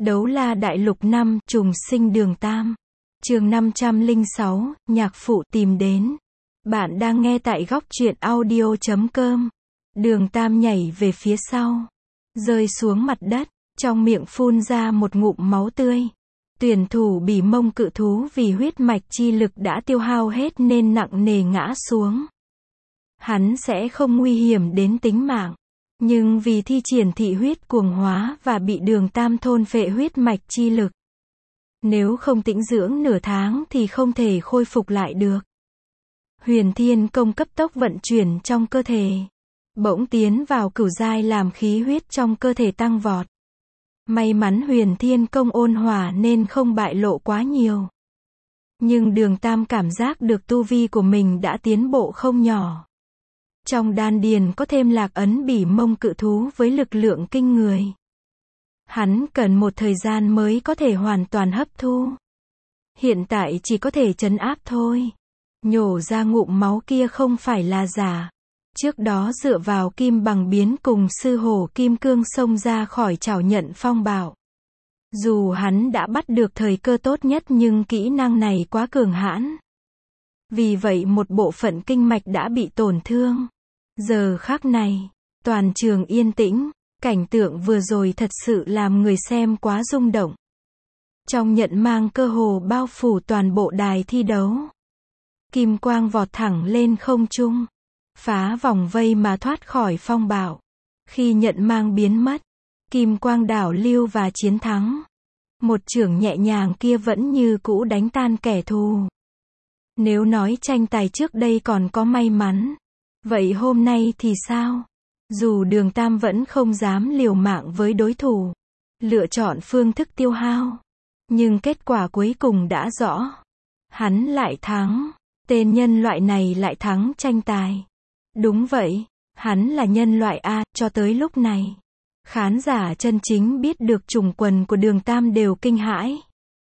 Đấu la đại lục 5, trùng sinh đường Tam. Chương 506, nhạc phụ tìm đến. Bạn đang nghe tại góc truyện audio.com. Đường Tam nhảy về phía sau, rơi xuống mặt đất, trong miệng phun ra một ngụm máu tươi. Tuyển thủ bỉ mông cự thú vì huyết mạch chi lực đã tiêu hao hết nên nặng nề ngã xuống. Hắn sẽ không nguy hiểm đến tính mạng, nhưng vì thi triển thị huyết cuồng hóa và bị đường Tam thôn phệ huyết mạch chi lực, nếu không tĩnh dưỡng nửa tháng thì không thể khôi phục lại được. Huyền Thiên Công cấp tốc vận chuyển trong cơ thể, bỗng tiến vào cửu giai làm khí huyết trong cơ thể tăng vọt. May mắn Huyền Thiên Công ôn hòa nên không bại lộ quá nhiều. Nhưng đường Tam cảm giác được tu vi của mình đã tiến bộ không nhỏ. Trong đan điền có thêm lạc ấn bỉ mông cự thú với lực lượng kinh người. Hắn cần một thời gian mới có thể hoàn toàn hấp thu. Hiện tại chỉ có thể trấn áp thôi. Nhổ ra ngụm máu kia không phải là giả. Trước đó dựa vào kim bằng biến cùng sư hổ kim cương xông ra khỏi chảo nhận phong bạo. Dù hắn đã bắt được thời cơ tốt nhất nhưng kỹ năng này quá cường hãn. Vì vậy một bộ phận kinh mạch đã bị tổn thương. Giờ khắc này, toàn trường yên tĩnh, cảnh tượng vừa rồi thật sự làm người xem quá rung động. Trong nhận mang cơ hồ bao phủ toàn bộ đài thi đấu. Kim quang vọt thẳng lên không trung, phá vòng vây mà thoát khỏi phong bạo. Khi nhận mang biến mất, kim quang đảo lưu và chiến thắng. Một chưởng nhẹ nhàng kia vẫn như cũ đánh tan kẻ thù. Nếu nói tranh tài trước đây còn có may mắn, vậy hôm nay thì sao? Dù đường Tam vẫn không dám liều mạng với đối thủ, lựa chọn phương thức tiêu hao, nhưng kết quả cuối cùng đã rõ. Hắn lại thắng. Tên nhân loại này lại thắng tranh tài. Đúng vậy, hắn là nhân loại A. Cho tới lúc này, khán giả chân chính biết được chủng quần của đường Tam đều kinh hãi.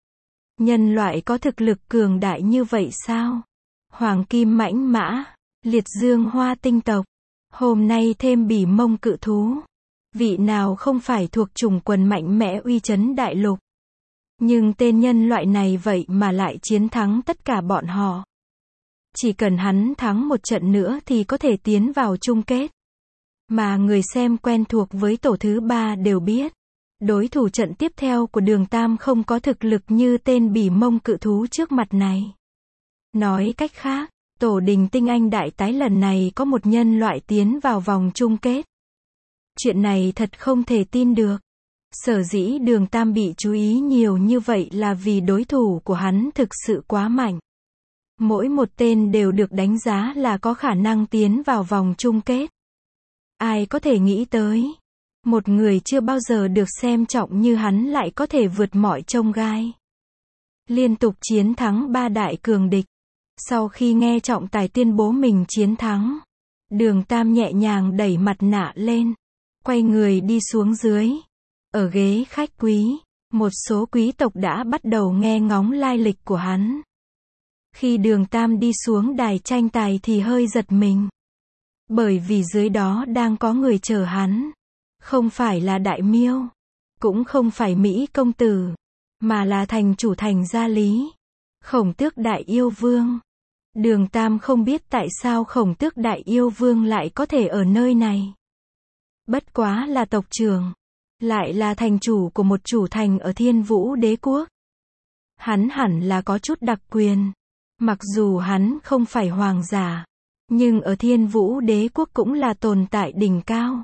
Nhân loại có thực lực cường đại như vậy sao? Hoàng kim mãnh mã, liệt dương hoa tinh tộc, hôm nay thêm bỉ mông cự thú. Vị nào không phải thuộc chủng quần mạnh mẽ uy chấn đại lục. Nhưng tên nhân loại này vậy mà lại chiến thắng tất cả bọn họ. Chỉ cần hắn thắng một trận nữa thì có thể tiến vào chung kết. Mà người xem quen thuộc với tổ thứ 3 đều biết, đối thủ trận tiếp theo của đường Tam không có thực lực như tên bỉ mông cự thú trước mặt này. Nói cách khác, tổ đình tinh anh đại tái lần này có một nhân loại tiến vào vòng chung kết. Chuyện này thật không thể tin được. Sở dĩ đường Tam bị chú ý nhiều như vậy là vì đối thủ của hắn thực sự quá mạnh. Mỗi một tên đều được đánh giá là có khả năng tiến vào vòng chung kết. Ai có thể nghĩ tới, một người chưa bao giờ được xem trọng như hắn lại có thể vượt mọi chông gai. Liên tục chiến thắng 3 đại cường địch. Sau khi nghe trọng tài tuyên bố mình chiến thắng, đường Tam nhẹ nhàng đẩy mặt nạ lên, quay người đi xuống dưới. Ở ghế khách quý, một số quý tộc đã bắt đầu nghe ngóng lai lịch của hắn. Khi đường Tam đi xuống đài tranh tài thì hơi giật mình. Bởi vì dưới đó đang có người chờ hắn. Không phải là đại miêu, cũng không phải Mỹ công tử, mà là thành chủ thành Gia Lý, Khổng Tước Đại Yêu Vương. Đường Tam không biết tại sao Khổng Tước Đại Yêu Vương lại có thể ở nơi này. Bất quá là tộc trưởng, lại là thành chủ của một chủ thành ở Thiên Vũ Đế Quốc. Hắn hẳn là có chút đặc quyền. Mặc dù hắn không phải hoàng giả, nhưng ở Thiên Vũ Đế Quốc cũng là tồn tại đỉnh cao.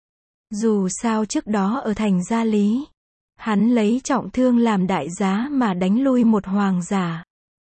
Dù sao trước đó ở thành Gia Lý, hắn lấy trọng thương làm đại giá mà đánh lui một hoàng giả.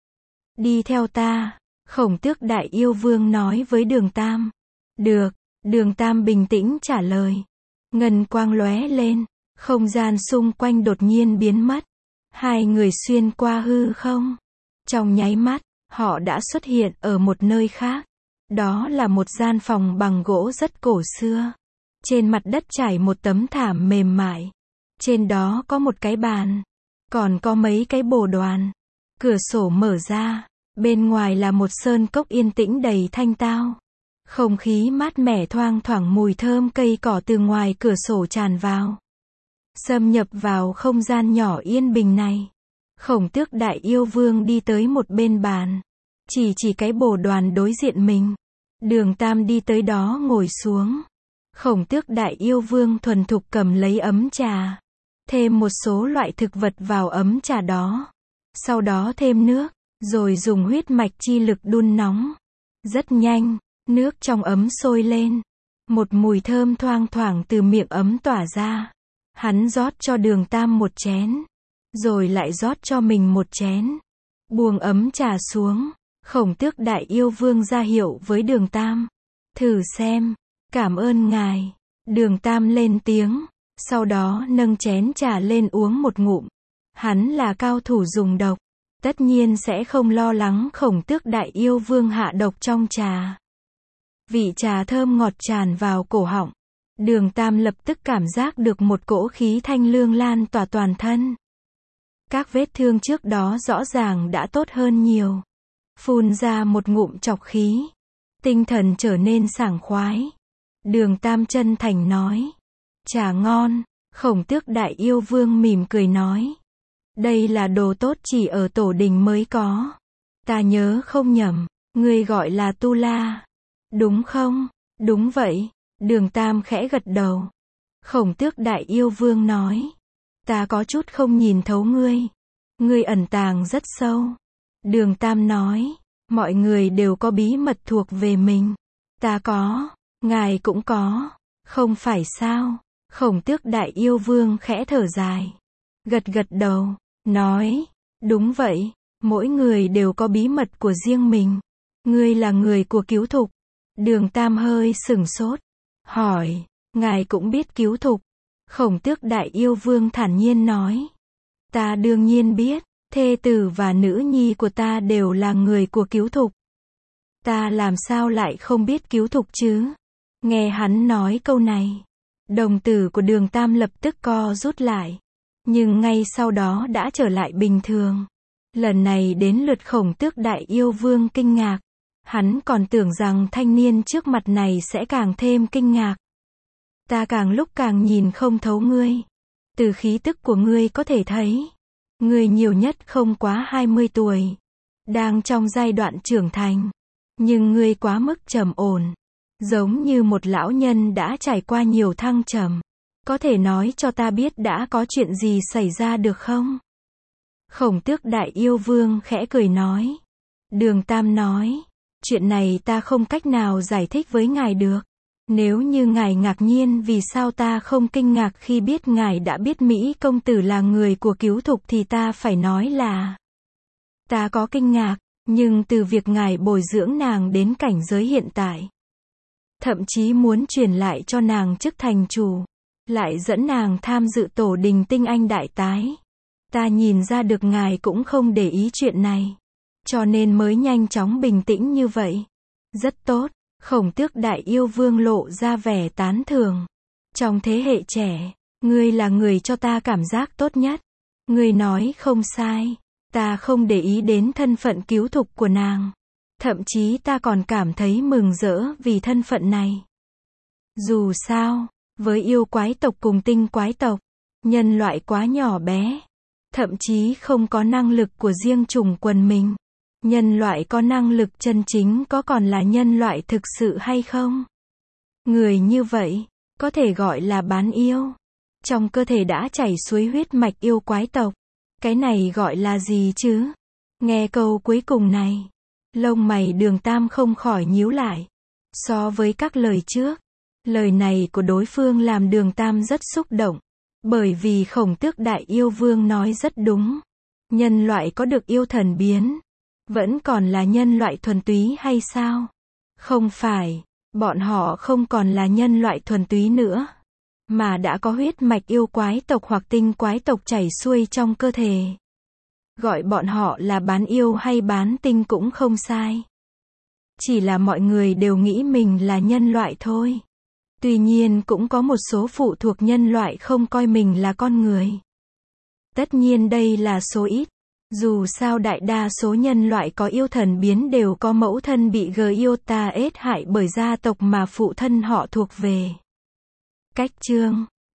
Đi theo ta, Khổng Tước Đại Yêu Vương nói với đường Tam. Được, đường Tam bình tĩnh trả lời. Ngân quang lóe lên, không gian xung quanh đột nhiên biến mất. Hai người xuyên qua hư không. Trong nháy mắt, họ đã xuất hiện ở một nơi khác. Đó là một gian phòng bằng gỗ rất cổ xưa. Trên mặt đất trải một tấm thảm mềm mại. Trên đó có một cái bàn. Còn có mấy cái bồ đoàn. Cửa sổ mở ra. Bên ngoài là một sơn cốc yên tĩnh đầy thanh tao. Không khí mát mẻ thoang thoảng mùi thơm cây cỏ từ ngoài cửa sổ tràn vào. Xâm nhập vào không gian nhỏ yên bình này. Khổng Tước Đại Yêu Vương đi tới một bên bàn. Chỉ cái bồ đoàn đối diện mình. Đường Tam đi tới đó ngồi xuống. Khổng Tước Đại Yêu Vương thuần thục cầm lấy ấm trà. Thêm một số loại thực vật vào ấm trà đó. Sau đó thêm nước, rồi dùng huyết mạch chi lực đun nóng. Rất nhanh, nước trong ấm sôi lên. Một mùi thơm thoang thoảng từ miệng ấm tỏa ra. Hắn rót cho Đường Tam một chén. Rồi lại rót cho mình một chén. Buông ấm trà xuống. Khổng Tước Đại Yêu Vương ra hiệu với Đường Tam. Thử xem. Cảm ơn ngài. Đường Tam lên tiếng. Sau đó nâng chén trà lên uống một ngụm. Hắn là cao thủ dùng độc. Tất nhiên sẽ không lo lắng Khổng Tước Đại Yêu Vương hạ độc trong trà. Vị trà thơm ngọt tràn vào cổ họng. Đường Tam lập tức cảm giác được một cỗ khí thanh lương lan tỏa toàn thân. Các vết thương trước đó rõ ràng đã tốt hơn nhiều. Phun ra một ngụm trọc khí. Tinh thần trở nên sảng khoái. Đường Tam chân thành nói. Trà ngon. Khổng Tước Đại Yêu Vương mỉm cười nói. Đây là đồ tốt chỉ ở tổ đình mới có. Ta nhớ không nhầm, ngươi gọi là Tu La. Đúng không? Đúng vậy. Đường Tam khẽ gật đầu. Khổng Tước Đại Yêu Vương nói. Ta có chút không nhìn thấu ngươi. Ngươi ẩn tàng rất sâu. Đường Tam nói. Mọi người đều có bí mật thuộc về mình. Ta có. Ngài cũng có. Không phải sao? Khổng Tước Đại Yêu Vương khẽ thở dài. Gật gật đầu. Nói. Đúng vậy. Mỗi người đều có bí mật của riêng mình. Ngươi là người của Cứu Thục. Đường Tam hơi sửng sốt. Hỏi. Ngài cũng biết Cứu Thục. Khổng Tước Đại Yêu Vương thản nhiên nói. Ta đương nhiên biết. Thê tử và nữ nhi của ta đều là người của Cứu Thục. Ta làm sao lại không biết Cứu Thục chứ? Nghe hắn nói câu này. Đồng tử của Đường Tam lập tức co rút lại. Nhưng ngay sau đó đã trở lại bình thường. Lần này đến lượt Khổng Tước Đại Yêu Vương kinh ngạc. Hắn còn tưởng rằng thanh niên trước mặt này sẽ càng thêm kinh ngạc. Ta càng lúc càng nhìn không thấu ngươi. Từ khí tức của ngươi có thể thấy. Ngươi nhiều nhất không quá 20 tuổi. Đang trong giai đoạn trưởng thành. Nhưng ngươi quá mức trầm ổn. Giống như một lão nhân đã trải qua nhiều thăng trầm. Có thể nói cho ta biết đã có chuyện gì xảy ra được không? Khổng Tước Đại Yêu Vương khẽ cười nói. Đường Tam nói. Chuyện này ta không cách nào giải thích với ngài được. Nếu như ngài ngạc nhiên vì sao ta không kinh ngạc khi biết ngài đã biết Mỹ công tử là người của Cứu Thục thì ta phải nói là. Ta có kinh ngạc, nhưng từ việc ngài bồi dưỡng nàng đến cảnh giới hiện tại. Thậm chí muốn truyền lại cho nàng chức thành chủ. Lại dẫn nàng tham dự tổ đình tinh anh đại tái. Ta nhìn ra được ngài cũng không để ý chuyện này. Cho nên mới nhanh chóng bình tĩnh như vậy. Rất tốt. Khổng Tước Đại Yêu Vương lộ ra vẻ tán thưởng. Trong thế hệ trẻ, ngươi là người cho ta cảm giác tốt nhất. Ngươi nói không sai. Ta không để ý đến thân phận Cứu Thục của nàng. Thậm chí ta còn cảm thấy mừng rỡ vì thân phận này. Dù sao, với yêu quái tộc cùng tinh quái tộc, nhân loại quá nhỏ bé. Thậm chí không có năng lực của riêng chủng quần mình. Nhân loại có năng lực chân chính có còn là nhân loại thực sự hay không? Người như vậy, có thể gọi là bán yêu. Trong cơ thể đã chảy suối huyết mạch yêu quái tộc. Cái này gọi là gì chứ? Nghe câu cuối cùng này, lông mày Đường Tam không khỏi nhíu lại. So với các lời trước, lời này của đối phương làm Đường Tam rất xúc động. Bởi vì Khổng Tước Đại Yêu Vương nói rất đúng. Nhân loại có được yêu thần biến. Vẫn còn là nhân loại thuần túy hay sao? Không phải, bọn họ không còn là nhân loại thuần túy nữa. Mà đã có huyết mạch yêu quái tộc hoặc tinh quái tộc chảy xuôi trong cơ thể. Gọi bọn họ là bán yêu hay bán tinh cũng không sai. Chỉ là mọi người đều nghĩ mình là nhân loại thôi. Tuy nhiên cũng có một số phụ thuộc nhân loại không coi mình là con người. Tất nhiên đây là số ít. Dù sao đại đa số nhân loại có yêu thần biến đều có mẫu thân bị Giota ết hại bởi gia tộc mà phụ thân họ thuộc về. Cách chương